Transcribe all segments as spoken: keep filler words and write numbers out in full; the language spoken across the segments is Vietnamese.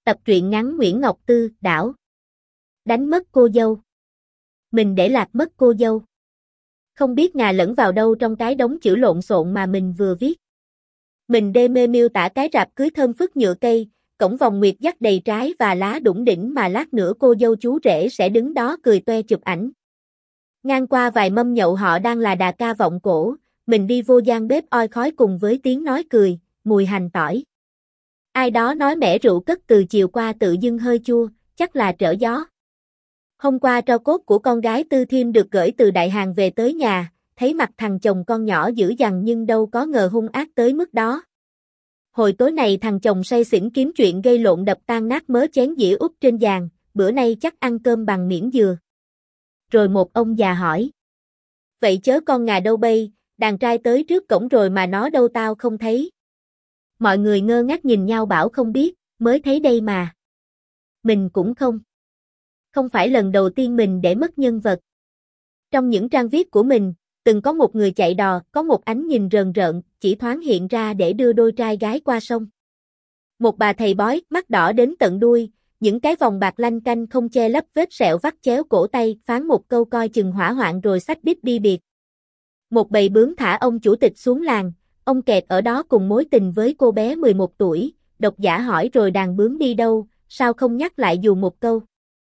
Tập truyện ngắn Nguyễn Ngọc Tư, đảo. Đánh mất cô dâu. Mình để lạc mất cô dâu. Không biết ngà lẫn vào đâu trong cái đống chữ lộn xộn mà mình vừa viết. Mình đê mê miêu tả cái rạp cưới thơm phức nhựa cây, cổng vòng nguyệt dắt đầy trái và lá đủng đỉnh mà lát nữa cô dâu chú rể sẽ đứng đó cười toe chụp ảnh. Ngang qua vài mâm nhậu họ đang là đà ca vọng cổ, mình đi vô gian bếp oi khói cùng với tiếng nói cười, mùi hành tỏi. Ai đó nói mẻ rượu cất từ chiều qua tự dưng hơi chua, chắc là trở gió. Hôm qua tro cốt của con gái Tư Thiêm được gửi từ Đại Hàng về tới nhà, thấy mặt thằng chồng con nhỏ dữ dằn nhưng đâu có ngờ hung ác tới mức đó. Hồi tối này thằng chồng say xỉn kiếm chuyện gây lộn đập tan nát mớ chén dĩa úp trên giàn, bữa nay chắc ăn cơm bằng miễn dừa. Rồi một ông già hỏi. Vậy chớ con ngà đâu bây, đàn trai tới trước cổng rồi mà nó đâu tao không thấy. Mọi người ngơ ngác nhìn nhau bảo không biết, mới thấy đây mà. Mình cũng không. Không phải lần đầu tiên mình để mất nhân vật. Trong những trang viết của mình, từng có một người chạy đò, có một ánh nhìn rờn rợn, chỉ thoáng hiện ra để đưa đôi trai gái qua sông. Một bà thầy bói, mắt đỏ đến tận đuôi, những cái vòng bạc lanh canh không che lấp vết sẹo vắt chéo cổ tay, phán một câu coi chừng hỏa hoạn rồi xách đít đi biệt. Một bầy bướm thả ông chủ tịch xuống làng, ông kẹt ở đó cùng mối tình với cô bé mười một tuổi, độc giả hỏi rồi đàn bướm đi đâu, sao không nhắc lại dù một câu.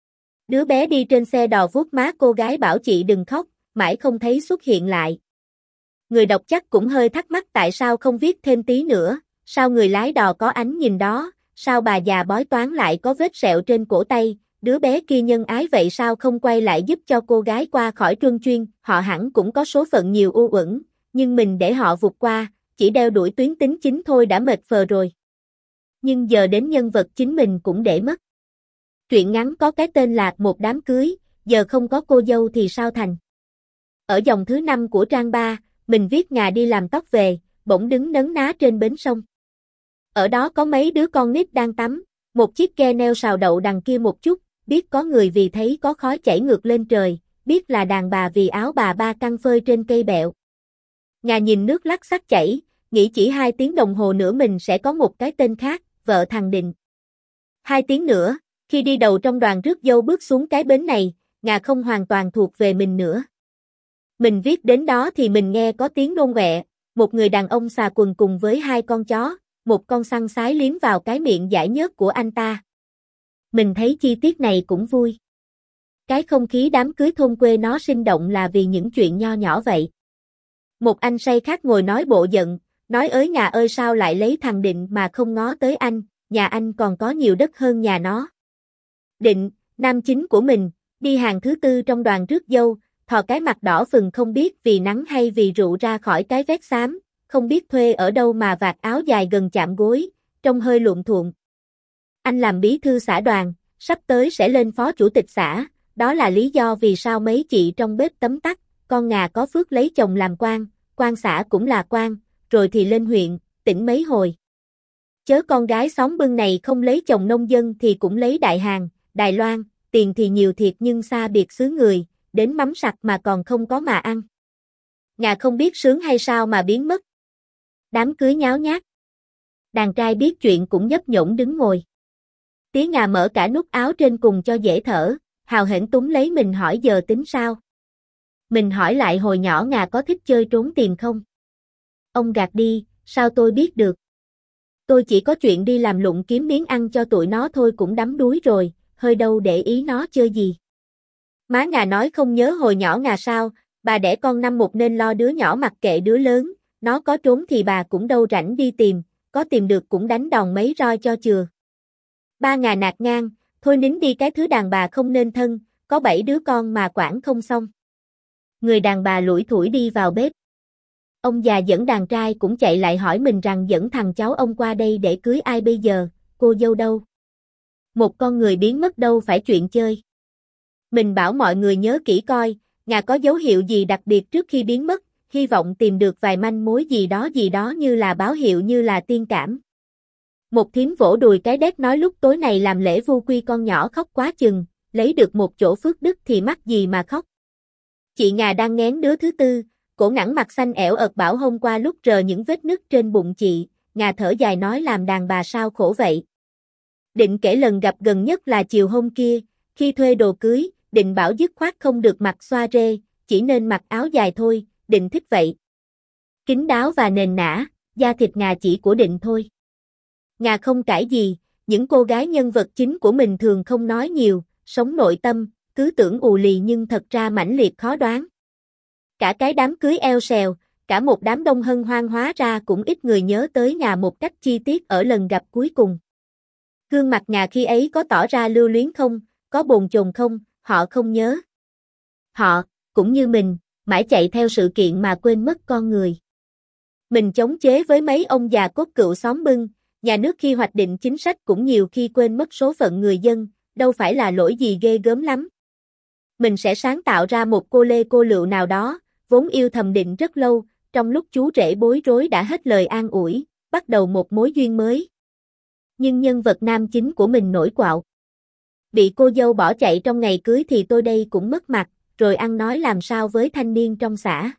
Đứa bé đi trên xe đò vuốt má cô gái bảo chị đừng khóc, mãi không thấy xuất hiện lại. Người đọc chắc cũng hơi thắc mắc tại sao không viết thêm tí nữa, sao người lái đò có ánh nhìn đó, sao bà già bói toán lại có vết sẹo trên cổ tay, đứa bé kia nhân ái vậy sao không quay lại giúp cho cô gái qua khỏi truân chuyên, họ hẳn cũng có số phận nhiều u uẩn, nhưng mình để họ vụt qua, chỉ đeo đuổi tuyến tính chính thôi đã mệt phờ rồi. Nhưng giờ đến nhân vật chính mình cũng để mất. Truyện ngắn có cái tên là Một đám cưới, giờ không có cô dâu thì sao thành. Ở dòng thứ năm của trang ba, mình viết ngà đi làm tóc về, bỗng đứng nấn ná trên bến sông. Ở đó có mấy đứa con nít đang tắm, một chiếc ghe neo sào đậu đằng kia một chút, biết có người vì thấy có khói chảy ngược lên trời, biết là đàn bà vì áo bà ba căng phơi trên cây bẹo. Ngà nhìn nước lắc xắc chảy, nghĩ chỉ hai tiếng đồng hồ nữa mình sẽ có một cái tên khác, vợ thằng Định. Hai tiếng nữa, khi đi đầu trong đoàn rước dâu bước xuống cái bến này, ngà không hoàn toàn thuộc về mình nữa. Mình viết đến đó thì mình nghe có tiếng nôn ọe, một người đàn ông xà quần cùng với hai con chó, một con săn sái liếm vào cái miệng dãi nhớt của anh ta. Mình thấy chi tiết này cũng vui. Cái không khí đám cưới thôn quê nó sinh động là vì những chuyện nho nhỏ vậy. Một anh say khác ngồi nói bộ giận, nói ới ngà ơi sao lại lấy thằng Định mà không ngó tới anh, nhà anh còn có nhiều đất hơn nhà nó. Định, nam chính của mình, đi hàng thứ tư trong đoàn rước dâu, thò cái mặt đỏ phừng không biết vì nắng hay vì rượu ra khỏi cái vét xám, không biết thuê ở đâu mà vạt áo dài gần chạm gối, trông hơi luộm thuộm. Anh làm bí thư xã đoàn, sắp tới sẽ lên phó chủ tịch xã, đó là lý do vì sao mấy chị trong bếp tấm tắc, con ngà có phước lấy chồng làm quan, quan xã cũng là quan, rồi thì lên huyện, tỉnh mấy hồi. Chớ con gái xóm bưng này không lấy chồng nông dân thì cũng lấy Đại Hàng, Đài Loan, tiền thì nhiều thiệt nhưng xa biệt xứ người, đến mắm sặc mà còn không có mà ăn. Ngà không biết sướng hay sao mà biến mất. Đám cưới nháo nhác. Đàn trai biết chuyện cũng nhấp nhổm đứng ngồi. Tía ngà mở cả nút áo trên cùng cho dễ thở, hào hển túm lấy mình hỏi giờ tính sao. Mình hỏi lại hồi nhỏ ngà có thích chơi trốn tìm không? Ông gạt đi, sao tôi biết được. Tôi chỉ có chuyện đi làm lụng kiếm miếng ăn cho tụi nó thôi cũng đắm đuối rồi, hơi đâu để ý nó chơi gì. Má ngà nói không nhớ hồi nhỏ ngà sao, bà đẻ con năm một nên lo đứa nhỏ mặc kệ đứa lớn, nó có trốn thì bà cũng đâu rảnh đi tìm, có tìm được cũng đánh đòn mấy roi cho chừa. Ba ngà nạt ngang, thôi nín đi cái thứ đàn bà không nên thân, có bảy đứa con mà quản không xong. Người đàn bà lủi thủi đi vào bếp. Ông già dẫn đàn trai cũng chạy lại hỏi mình rằng dẫn thằng cháu ông qua đây để cưới ai bây giờ, cô dâu đâu? Một con người biến mất đâu phải chuyện chơi. Mình bảo mọi người nhớ kỹ coi, ngà có dấu hiệu gì đặc biệt trước khi biến mất, hy vọng tìm được vài manh mối gì đó gì đó như là báo hiệu như là tiên cảm. Một thím vỗ đùi cái đét nói lúc tối này làm lễ vu quy con nhỏ khóc quá chừng, lấy được một chỗ phước đức thì mắc gì mà khóc. Chị ngà đang nghén đứa thứ tư, cổ ngẵn mặt xanh ẻo ợt bảo hôm qua lúc rờ những vết nứt trên bụng chị, ngà thở dài nói làm đàn bà sao khổ vậy. Định kể lần gặp gần nhất là chiều hôm kia, khi thuê đồ cưới, Định bảo dứt khoát không được mặc xoa rê, chỉ nên mặc áo dài thôi, Định thích vậy. Kín đáo và nền nã, da thịt Ngà chỉ của Định thôi. Ngà không cãi gì, những cô gái nhân vật chính của mình thường không nói nhiều, sống nội tâm, cứ tưởng ù lì nhưng thật ra mãnh liệt khó đoán. Cả cái đám cưới eo xèo, cả một đám đông hân hoan hóa ra cũng ít người nhớ tới Ngà một cách chi tiết ở lần gặp cuối cùng. Gương mặt Ngà khi ấy có tỏ ra lưu luyến không, có bồn chồn không, họ không nhớ. Họ, cũng như mình, mãi chạy theo sự kiện mà quên mất con người. Mình chống chế với mấy ông già cốt cựu xóm bưng, nhà nước khi hoạch định chính sách cũng nhiều khi quên mất số phận người dân, đâu phải là lỗi gì ghê gớm lắm. Mình sẽ sáng tạo ra một cô lê cô lựu nào đó, vốn yêu thầm Định rất lâu, trong lúc chú rể bối rối đã hết lời an ủi, bắt đầu một mối duyên mới. Nhưng nhân vật nam chính của mình nổi quạo. Bị cô dâu bỏ chạy trong ngày cưới thì tôi đây cũng mất mặt, rồi ăn nói làm sao với thanh niên trong xã.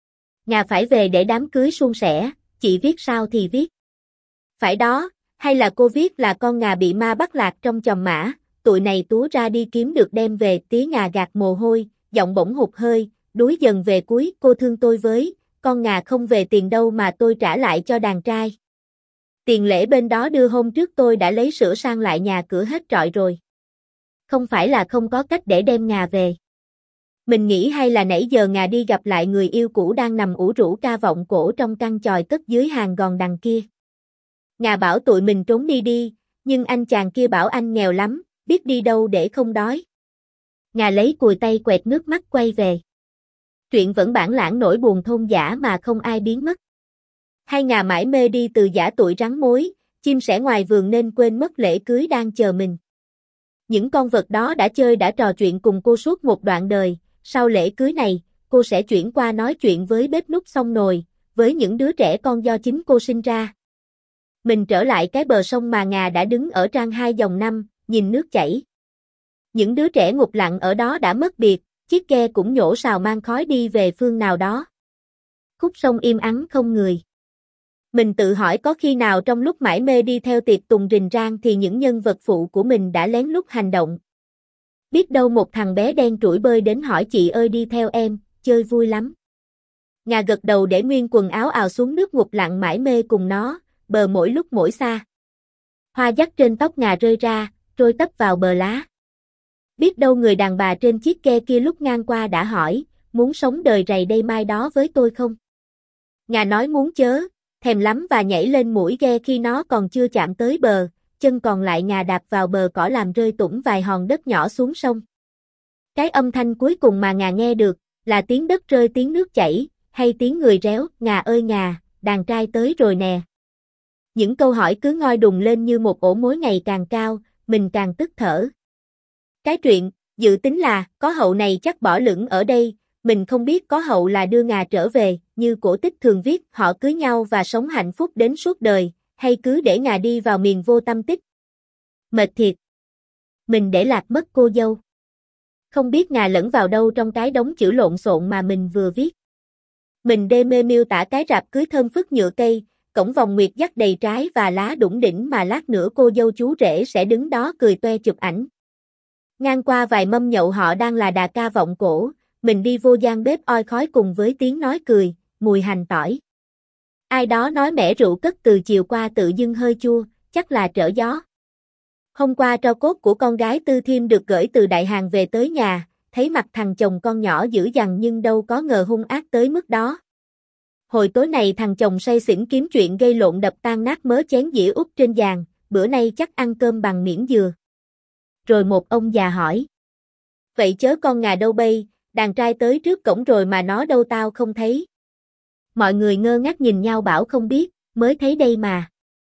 Ngà phải về để đám cưới suôn sẻ, chị viết sao thì viết. Phải đó, hay là cô viết là con Ngà bị ma bắt lạc trong chòm mã, tụi này túa ra đi kiếm được đem về, tía Ngà gạt mồ hôi, giọng bỗng hụt hơi, đuối dần về cuối, cô thương tôi với, con Ngà không về tiền đâu mà tôi trả lại cho đàn trai. Tiền lễ bên đó đưa hôm trước tôi đã lấy sửa sang lại nhà cửa hết trọi rồi. Không phải là không có cách để đem Ngà về. Mình nghĩ hay là nãy giờ Ngà đi gặp lại người yêu cũ đang nằm ủ rũ ca vọng cổ trong căn chòi cất dưới hàng gòn đằng kia. Ngà bảo tụi mình trốn đi đi, nhưng anh chàng kia bảo anh nghèo lắm, biết đi đâu để không đói. Ngà lấy cùi tay quẹt nước mắt quay về. Truyện vẫn bản lãng nỗi buồn thôn dã mà không ai biến mất. Hai Ngà mãi mê đi từ giả tuổi rắn mối, chim sẻ ngoài vườn nên quên mất lễ cưới đang chờ mình. Những con vật đó đã chơi đã trò chuyện cùng cô suốt một đoạn đời, sau lễ cưới này, cô sẽ chuyển qua nói chuyện với bếp núc xông nồi, với những đứa trẻ con do chính cô sinh ra. Mình trở lại cái bờ sông mà Ngà đã đứng ở trang hai dòng năm, nhìn nước chảy. Những đứa trẻ ngục lặng ở đó đã mất biệt, chiếc ghe cũng nhổ sào mang khói đi về phương nào đó. Khúc sông im ắng không người. Mình tự hỏi có khi nào trong lúc mải mê đi theo tiệc tùng rình rang thì những nhân vật phụ của mình đã lén lút hành động. Biết đâu một thằng bé đen trũi bơi đến hỏi chị ơi đi theo em, chơi vui lắm. Ngà gật đầu để nguyên quần áo ào xuống nước ngục lặng mải mê cùng nó, bờ mỗi lúc mỗi xa. Hoa dắt trên tóc Ngà rơi ra, trôi tấp vào bờ lá. Biết đâu người đàn bà trên chiếc ghe kia lúc ngang qua đã hỏi, muốn sống đời rày đây mai đó với tôi không? Ngà nói muốn chớ, thèm lắm và nhảy lên mũi ghe khi nó còn chưa chạm tới bờ, chân còn lại Ngà đạp vào bờ cỏ làm rơi tủng vài hòn đất nhỏ xuống sông. Cái âm thanh cuối cùng mà Ngà nghe được, là tiếng đất rơi tiếng nước chảy, hay tiếng người réo, Ngà ơi Ngà, đàn trai tới rồi nè. Những câu hỏi cứ ngoi đùng lên như một ổ mối ngày càng cao, mình càng tức thở. Cái chuyện, dự tính là, có hậu này chắc bỏ lửng ở đây, mình không biết có hậu là đưa Ngà trở về, như cổ tích thường viết, họ cưới nhau và sống hạnh phúc đến suốt đời, hay cứ để Ngà đi vào miền vô tâm tích. Mệt thiệt. Mình để lạc mất cô dâu. Không biết Ngà lẫn vào đâu trong cái đống chữ lộn xộn mà mình vừa viết. Mình đê mê miêu tả cái rạp cưới thơm phức nhựa cây, cổng vòng nguyệt dắt đầy trái và lá đủng đỉnh mà lát nữa cô dâu chú rể sẽ đứng đó cười toe chụp ảnh. Ngang qua vài mâm nhậu họ đang là đà ca vọng cổ, mình đi vô gian bếp oi khói cùng với tiếng nói cười, mùi hành tỏi. Ai đó nói mẻ rượu cất từ chiều qua tự dưng hơi chua, chắc là trở gió. Hôm qua tro cốt của con gái Tư Thiêm được gửi từ Đại Hàng về tới nhà, thấy mặt thằng chồng con nhỏ dữ dằn nhưng đâu có ngờ hung ác tới mức đó. Hồi tối này thằng chồng say xỉn kiếm chuyện gây lộn đập tan nát mớ chén dĩa úp trên giàn, bữa nay chắc ăn cơm bằng miễn dừa. Rồi một ông già hỏi. Vậy chớ con Ngà đâu bây, đàn trai tới trước cổng rồi mà nó đâu tao không thấy. Mọi người ngơ ngác nhìn nhau bảo không biết, mới thấy đây mà.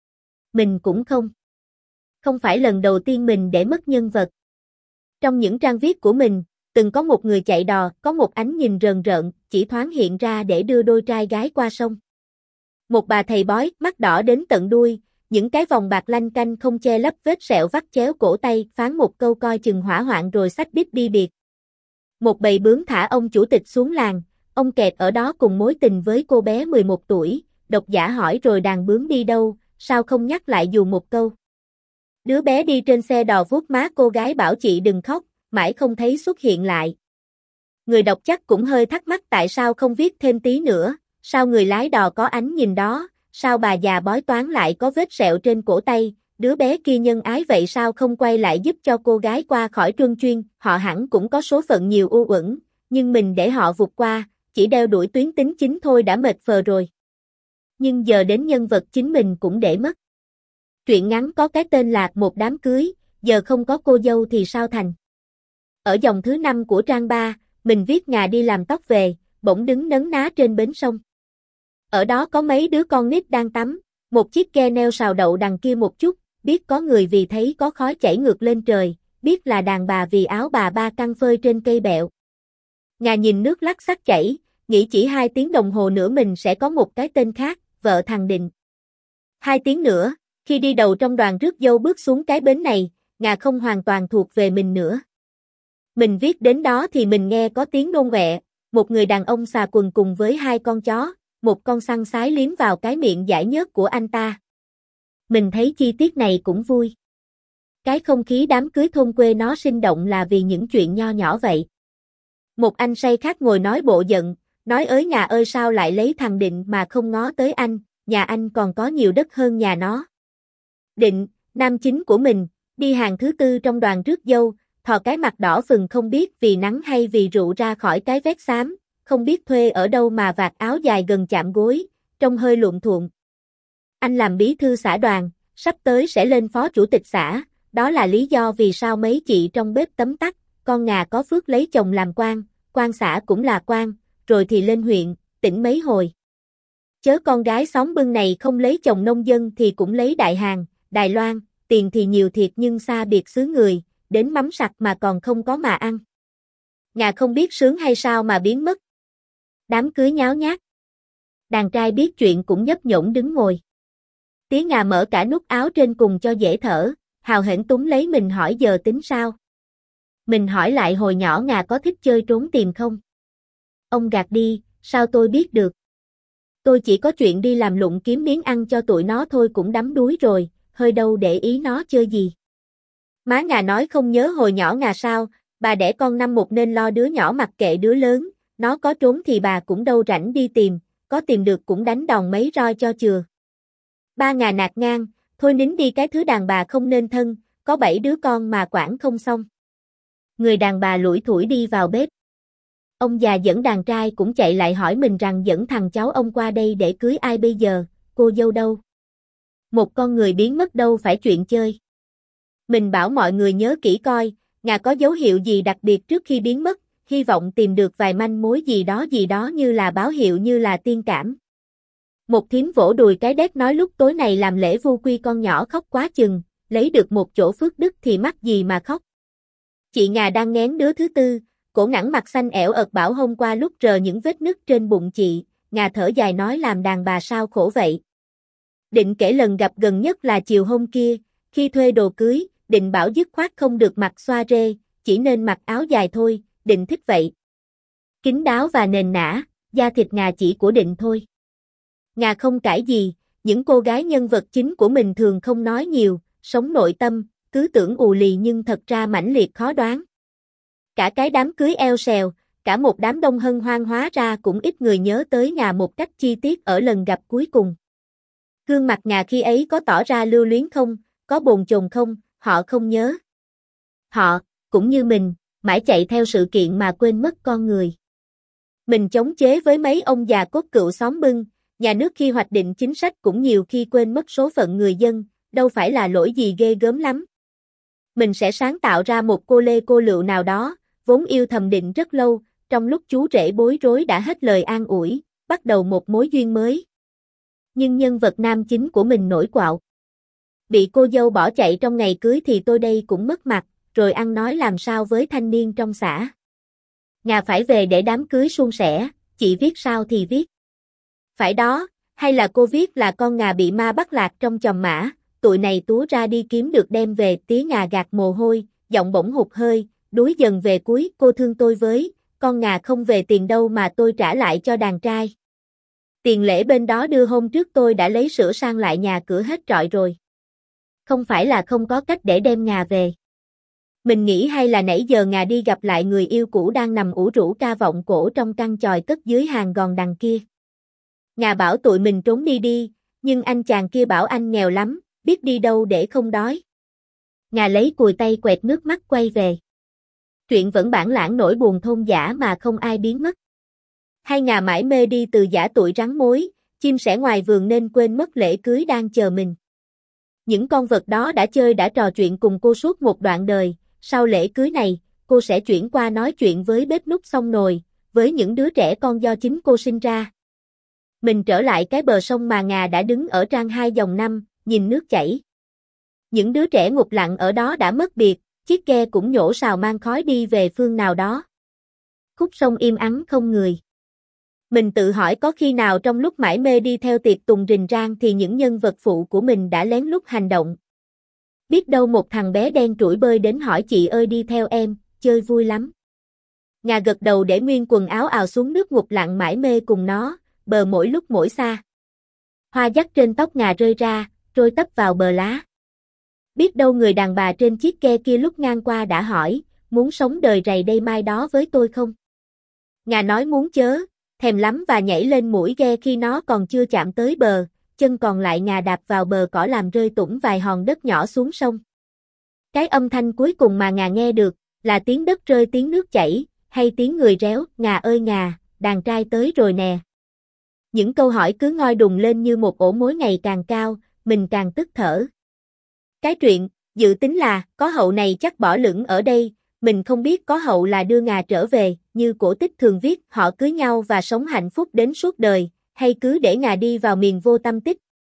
Mình cũng không. Không phải lần đầu tiên mình để mất nhân vật. Trong những trang viết của mình, từng có một người chạy đò, có một ánh nhìn rờn rợn, chỉ thoáng hiện ra để đưa đôi trai gái qua sông. Một bà thầy bói, mắt đỏ đến tận đuôi, những cái vòng bạc lanh canh không che lấp vết sẹo vắt chéo cổ tay, phán một câu coi chừng hỏa hoạn rồi xách đít đi biệt. Một bầy bướm thả ông chủ tịch xuống làng, ông kẹt ở đó cùng mối tình với cô bé mười một tuổi, độc giả hỏi rồi đàn bướm đi đâu, sao không nhắc lại dù một câu. Đứa bé đi trên xe đò vuốt má cô gái bảo chị đừng khóc, mãi không thấy xuất hiện lại. Người đọc chắc cũng hơi thắc mắc tại sao không viết thêm tí nữa, sao người lái đò có ánh nhìn đó, sao bà già bói toán lại có vết sẹo trên cổ tay, đứa bé kia nhân ái vậy sao không quay lại giúp cho cô gái qua khỏi truân chuyên, họ hẳn cũng có số phận nhiều u uẩn, nhưng mình để họ vụt qua, chỉ đeo đuổi tuyến tính chính thôi đã mệt phờ rồi. Nhưng giờ đến nhân vật chính mình cũng để mất. Truyện ngắn có cái tên là Một đám cưới, giờ không có cô dâu thì sao thành. Ở dòng thứ năm của trang ba, mình viết Ngà đi làm tóc về, bỗng đứng nấn ná trên bến sông. Ở đó có mấy đứa con nít đang tắm, một chiếc ghe neo sào đậu đằng kia một chút, biết có người vì thấy có khói chảy ngược lên trời, biết là đàn bà vì áo bà ba căng phơi trên cây bẹo. Ngà nhìn nước lắc xắc chảy, nghĩ chỉ hai tiếng đồng hồ nữa mình sẽ có một cái tên khác, vợ thằng Định. Hai tiếng nữa, khi đi đầu trong đoàn rước dâu bước xuống cái bến này, Ngà không hoàn toàn thuộc về mình nữa. Mình viết đến đó thì mình nghe có tiếng nôn ọe, một người đàn ông xà quần cùng với hai con chó, một con săn sái liếm vào cái miệng dãi nhớt của anh ta. Mình thấy chi tiết này cũng vui. Cái không khí đám cưới thôn quê nó sinh động là vì những chuyện nho nhỏ vậy. Một anh say khác ngồi nói bộ giận, nói ới Ngà ơi sao lại lấy thằng Định mà không ngó tới anh, nhà anh còn có nhiều đất hơn nhà nó. Định, nam chính của mình, đi hàng thứ tư trong đoàn rước dâu, thò cái mặt đỏ phừng không biết vì nắng hay vì rượu ra khỏi cái vét xám, không biết thuê ở đâu mà vạt áo dài gần chạm gối, trông hơi luộm thuộm. Anh làm bí thư xã đoàn, sắp tới sẽ lên phó chủ tịch xã, đó là lý do vì sao mấy chị trong bếp tấm tắc, con Ngà có phước lấy chồng làm quan, quan xã cũng là quan, rồi thì lên huyện, tỉnh mấy hồi. Chớ con gái xóm bưng này không lấy chồng nông dân thì cũng lấy đại hàng, Đài Loan, tiền thì nhiều thiệt nhưng xa biệt xứ người, đến mắm sặc mà còn không có mà ăn. Ngà không biết sướng hay sao mà biến mất. Đám cưới nháo nhác. Đàn trai biết chuyện cũng nhấp nhổm đứng ngồi. Tía Ngà mở cả nút áo trên cùng cho dễ thở, hào hển túm lấy mình hỏi giờ tính sao. Mình hỏi lại hồi nhỏ Ngà có thích chơi trốn tìm không? Ông gạt đi, sao tôi biết được. Tôi chỉ có chuyện đi làm lụng kiếm miếng ăn cho tụi nó thôi cũng đắm đuối rồi, hơi đâu để ý nó chơi gì. Má Ngà nói không nhớ hồi nhỏ Ngà sao, bà đẻ con năm một nên lo đứa nhỏ mặc kệ đứa lớn, nó có trốn thì bà cũng đâu rảnh đi tìm, có tìm được cũng đánh đòn mấy roi cho chừa. Ba Ngà nạt ngang, thôi nín đi cái thứ đàn bà không nên thân, có bảy đứa con mà quản không xong. Người đàn bà lủi thủi đi vào bếp. Ông già dẫn đàn trai cũng chạy lại hỏi mình rằng dẫn thằng cháu ông qua đây để cưới ai bây giờ, cô dâu đâu? Một con người biến mất đâu phải chuyện chơi. Mình bảo mọi người nhớ kỹ coi, Ngà có dấu hiệu gì đặc biệt trước khi biến mất, hy vọng tìm được vài manh mối gì đó gì đó như là báo hiệu như là tiên cảm. Một thím vỗ đùi cái đét nói lúc tối này làm lễ vu quy con nhỏ khóc quá chừng, lấy được một chỗ phước đức thì mắc gì mà khóc. Chị Ngà đang nghén đứa thứ tư, cổ ngẵn mặt xanh ẻo ợt bảo hôm qua lúc rờ những vết nứt trên bụng chị, Ngà thở dài nói làm đàn bà sao khổ vậy. Định kể lần gặp gần nhất là chiều hôm kia, khi thuê đồ cưới, Định bảo dứt khoát không được mặc xoa rê, chỉ nên mặc áo dài thôi, Định thích vậy. Kín đáo và nền nã, da thịt Ngà chỉ của Định thôi. Ngà không cãi gì, những cô gái nhân vật chính của mình thường không nói nhiều, sống nội tâm, cứ tưởng ù lì nhưng thật ra mãnh liệt khó đoán. Cả cái đám cưới eo xèo, cả một đám đông hân hoan hóa ra cũng ít người nhớ tới Ngà một cách chi tiết ở lần gặp cuối cùng. Gương mặt Ngà khi ấy có tỏ ra lưu luyến không, có bồn chồn không, họ không nhớ. Họ, cũng như mình, mãi chạy theo sự kiện mà quên mất con người. Mình chống chế với mấy ông già cốt cựu xóm bưng, nhà nước khi hoạch định chính sách cũng nhiều khi quên mất số phận người dân, đâu phải là lỗi gì ghê gớm lắm. Mình sẽ sáng tạo ra một cô lê cô lựu nào đó, vốn yêu thầm Định rất lâu, trong lúc chú rể bối rối đã hết lời an ủi, bắt đầu một mối duyên mới. Nhưng nhân vật nam chính của mình nổi quạo. Bị cô dâu bỏ chạy trong ngày cưới thì tôi đây cũng mất mặt, rồi ăn nói làm sao với thanh niên trong xã. Ngà phải về để đám cưới suôn sẻ, chị viết sao thì viết. Phải đó, hay là cô viết là con Ngà bị ma bắt lạc trong chòm mã, tụi này túa ra đi kiếm được đem về, tía Ngà gạt mồ hôi, giọng bỗng hụt hơi, đuối dần về cuối, cô thương tôi với, con Ngà không về tiền đâu mà tôi trả lại cho đàn trai. Tiền lễ bên đó đưa hôm trước tôi đã lấy sửa sang lại nhà cửa hết trọi rồi. Không phải là không có cách để đem Ngà về. Mình nghĩ hay là nãy giờ Ngà đi gặp lại người yêu cũ đang nằm ủ rũ ca vọng cổ trong căn chòi cất dưới hàng gòn đằng kia. Ngà bảo tụi mình trốn đi đi, nhưng anh chàng kia bảo anh nghèo lắm, biết đi đâu để không đói. Ngà lấy cùi tay quẹt nước mắt quay về. Chuyện vẫn bản lãng nỗi buồn thôn dã mà không ai biến mất. Hay Ngà mãi mê đi từ giả tuổi rắn mối, chim sẻ ngoài vườn nên quên mất lễ cưới đang chờ mình. Những con vật đó đã chơi đã trò chuyện cùng cô suốt một đoạn đời, sau lễ cưới này, cô sẽ chuyển qua nói chuyện với bếp núc xông nồi, với những đứa trẻ con do chính cô sinh ra. Mình trở lại cái bờ sông mà Ngà đã đứng ở trang hai dòng năm, nhìn nước chảy. Những đứa trẻ ngục lặng ở đó đã mất biệt, chiếc ghe cũng nhổ sào mang khói đi về phương nào đó. Khúc sông im ắng không người. Mình tự hỏi có khi nào trong lúc mải mê đi theo tiệc tùng rình rang thì những nhân vật phụ của mình đã lén lút hành động. Biết đâu một thằng bé đen trũi bơi đến hỏi chị ơi đi theo em, chơi vui lắm. Ngà gật đầu để nguyên quần áo ào xuống nước ngục lặng mải mê cùng nó, bờ mỗi lúc mỗi xa. Hoa dắt trên tóc Ngà rơi ra, trôi tấp vào bờ lá. Biết đâu người đàn bà trên chiếc ghe kia lúc ngang qua đã hỏi, muốn sống đời rày đây mai đó với tôi không? Ngà nói muốn chớ, thèm lắm và nhảy lên mũi ghe khi nó còn chưa chạm tới bờ, chân còn lại Ngà đạp vào bờ cỏ làm rơi tủng vài hòn đất nhỏ xuống sông. Cái âm thanh cuối cùng mà Ngà nghe được, là tiếng đất rơi tiếng nước chảy, hay tiếng người réo, Ngà ơi Ngà, đàn trai tới rồi nè. Những câu hỏi cứ ngoi đùng lên như một ổ mối ngày càng cao, mình càng tức thở. Cái chuyện, dự tính là, có hậu này chắc bỏ lửng ở đây, mình không biết có hậu là đưa Ngà trở về, như cổ tích thường viết, họ cưới nhau và sống hạnh phúc đến suốt đời, hay cứ để Ngà đi vào miền vô tâm tích.